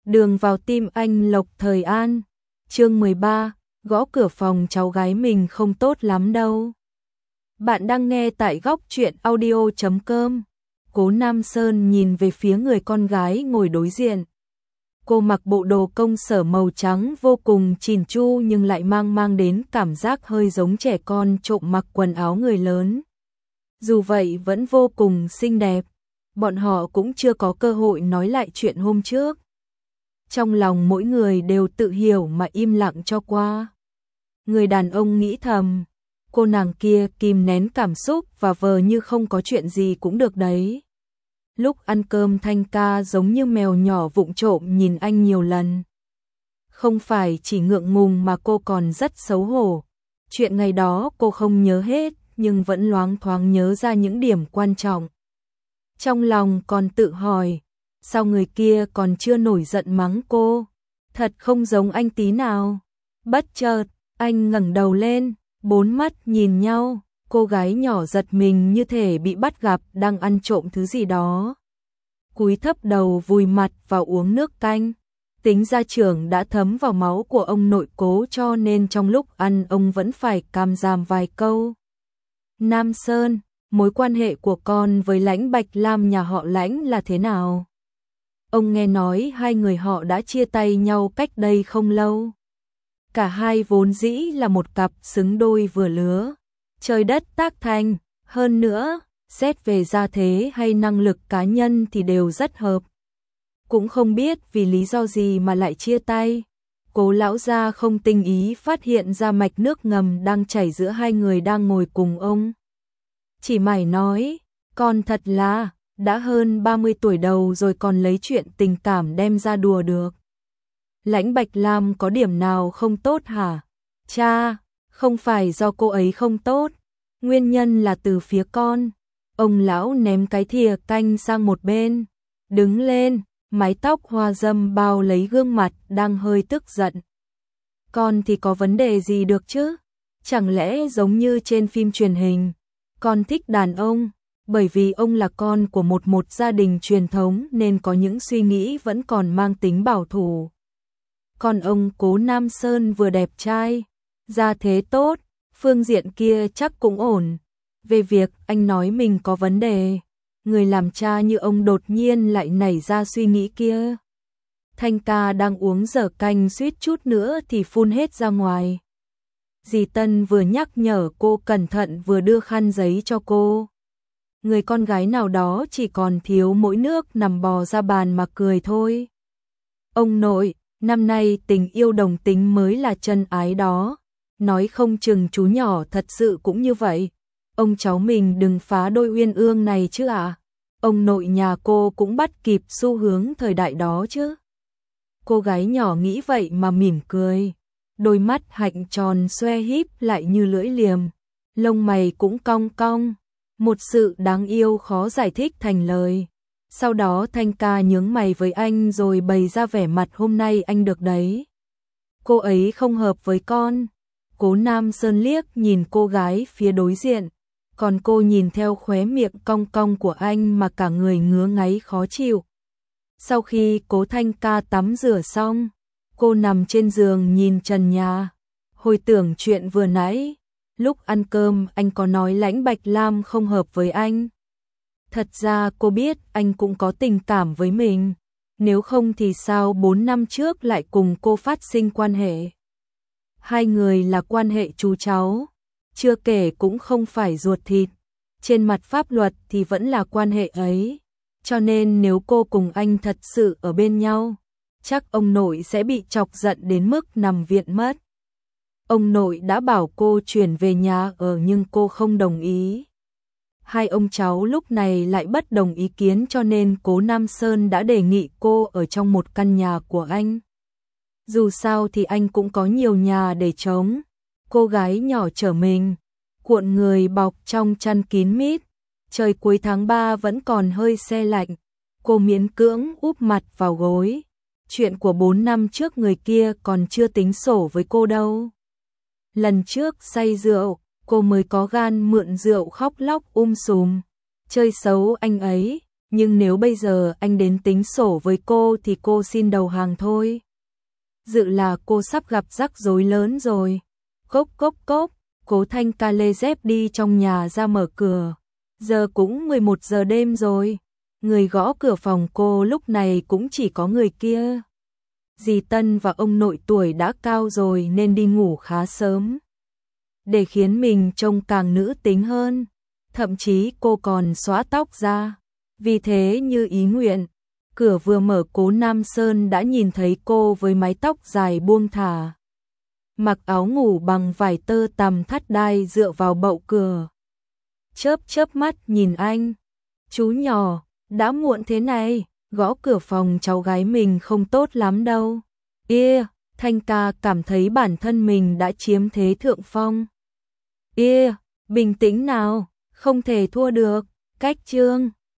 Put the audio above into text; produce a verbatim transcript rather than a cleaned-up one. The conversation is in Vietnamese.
Đường vào tim anh Lộc Thời An. Chương mười ba, gõ cửa phòng cháu gái mình không tốt lắm đâu. Bạn đang nghe tại góc truyện audio chấm com. Cố Nam Sơn nhìn về phía người con gái ngồi đối diện. Cô mặc bộ đồ công sở màu trắng vô cùng chỉn chu nhưng lại mang mang đến cảm giác hơi giống trẻ con trộm mặc quần áo người lớn. Dù vậy vẫn vô cùng xinh đẹp. Bọn họ cũng chưa có cơ hội nói lại chuyện hôm trước. Trong lòng mỗi người đều tự hiểu mà im lặng cho qua. Người đàn ông nghĩ thầm, cô nàng kia kìm nén cảm xúc và vờ như không có chuyện gì cũng được đấy. Lúc ăn cơm Thanh Ca giống như mèo nhỏ vụng trộm nhìn anh nhiều lần. Không phải chỉ ngượng ngùng mà cô còn rất xấu hổ. Chuyện ngày đó cô không nhớ hết nhưng vẫn loáng thoáng nhớ ra những điểm quan trọng. Trong lòng còn tự hỏi, sao người kia còn chưa nổi giận mắng cô? Thật không giống anh tí nào. Bất chợt, anh ngẩng đầu lên, bốn mắt nhìn nhau, cô gái nhỏ giật mình như thể bị bắt gặp đang ăn trộm thứ gì đó. Cúi thấp đầu vùi mặt vào uống nước canh. Tính ra trưởng đã thấm vào máu của ông nội Cố cho nên trong lúc ăn ông vẫn phải càm ràm vài câu. Nam Sơn, mối quan hệ của con với Lãnh Bạch Lam nhà họ Lãnh là thế nào? Ông nghe nói hai người họ đã chia tay nhau cách đây không lâu. Cả hai vốn dĩ là một cặp xứng đôi vừa lứa. Trời đất tác thành, hơn nữa, xét về gia thế hay năng lực cá nhân thì đều rất hợp. Cũng không biết vì lý do gì mà lại chia tay. Cố lão gia không tinh ý phát hiện ra mạch nước ngầm đang chảy giữa hai người đang ngồi cùng ông. Chỉ mải nói, con thật là, đã hơn ba mươi tuổi đầu rồi còn lấy chuyện tình cảm đem ra đùa được. Lãnh Bạch Lam có điểm nào không tốt hả? Cha, không phải do cô ấy không tốt, nguyên nhân là từ phía con. Ông lão ném cái thìa canh sang một bên, đứng lên, mái tóc hoa râm bao lấy gương mặt đang hơi tức giận. Con thì có vấn đề gì được chứ? Chẳng lẽ giống như trên phim truyền hình, con thích đàn ông, bởi vì ông là con của một một gia đình truyền thống nên có những suy nghĩ vẫn còn mang tính bảo thủ. Còn ông Cố Nam Sơn vừa đẹp trai, gia thế tốt, phương diện kia chắc cũng ổn. Về việc anh nói mình có vấn đề, người làm cha như ông đột nhiên lại nảy ra suy nghĩ kia. Thanh Ca đang uống dở canh suýt chút nữa thì phun hết ra ngoài. Dì Tân vừa nhắc nhở cô cẩn thận vừa đưa khăn giấy cho cô. Người con gái nào đó chỉ còn thiếu mỗi nước nằm bò ra bàn mà cười thôi. Ông nội, năm nay tình yêu đồng tính mới là chân ái đó. Nói không chừng chú nhỏ thật sự cũng như vậy. Ông cháu mình đừng phá đôi uyên ương này chứ ạ. À? Ông nội nhà cô cũng bắt kịp xu hướng thời đại đó chứ. Cô gái nhỏ nghĩ vậy mà mỉm cười. Đôi mắt hạnh tròn xoe híp lại như lưỡi liềm. Lông mày cũng cong cong. Một sự đáng yêu khó giải thích thành lời. Sau đó Thanh Ca nhướng mày với anh rồi bày ra vẻ mặt hôm nay anh được đấy. Cô ấy không hợp với con. Cố Nam Sơn liếc nhìn cô gái phía đối diện. Còn cô nhìn theo khóe miệng cong cong của anh mà cả người ngứa ngáy khó chịu. Sau khi Cố Thanh Ca tắm rửa xong, cô nằm trên giường nhìn trần nhà. Hồi tưởng chuyện vừa nãy, lúc ăn cơm anh có nói Lãnh Bạch Lam không hợp với anh. Thật ra cô biết anh cũng có tình cảm với mình. Nếu không thì sao bốn năm trước lại cùng cô phát sinh quan hệ. Hai người là quan hệ chú cháu. Chưa kể cũng không phải ruột thịt. Trên mặt pháp luật thì vẫn là quan hệ ấy. Cho nên nếu cô cùng anh thật sự ở bên nhau, chắc ông nội sẽ bị chọc giận đến mức nằm viện mất. Ông nội đã bảo cô chuyển về nhà ở nhưng cô không đồng ý. Hai ông cháu lúc này lại bất đồng ý kiến cho nên Cố Nam Sơn đã đề nghị cô ở trong một căn nhà của anh. Dù sao thì anh cũng có nhiều nhà để trống. Cô gái nhỏ trở mình, cuộn người bọc trong chăn kín mít. Trời cuối tháng ba vẫn còn hơi se lạnh. Cô miễn cưỡng úp mặt vào gối. Chuyện của bốn năm trước người kia còn chưa tính sổ với cô đâu. Lần trước say rượu, cô mới có gan mượn rượu khóc lóc um sùm. Chơi xấu anh ấy, Nhưng nếu bây giờ anh đến tính sổ với cô thì cô xin đầu hàng thôi. Dự là cô sắp gặp rắc rối lớn rồi. Cốc cốc cốc, Cố Thanh ca lê dép đi trong nhà ra mở cửa. Giờ cũng mười một giờ đêm rồi. Người gõ cửa phòng cô lúc này cũng chỉ có người kia. Dì Tân và ông nội tuổi đã cao rồi nên đi ngủ khá sớm. Để khiến mình trông càng nữ tính hơn. Thậm chí cô còn xóa tóc ra. Vì thế như ý nguyện, cửa vừa mở Cố Nam Sơn đã nhìn thấy cô với mái tóc dài buông thả. Mặc áo ngủ bằng vải tơ tằm thắt đai dựa vào bậu cửa. Chớp chớp mắt nhìn anh. Chú nhỏ, đã muộn thế này, gõ cửa phòng cháu gái mình không tốt lắm đâu. Ia, Thanh ca cảm thấy bản thân mình đã chiếm thế thượng phong. Ia, bình tĩnh nào, không thể thua được, cách chương.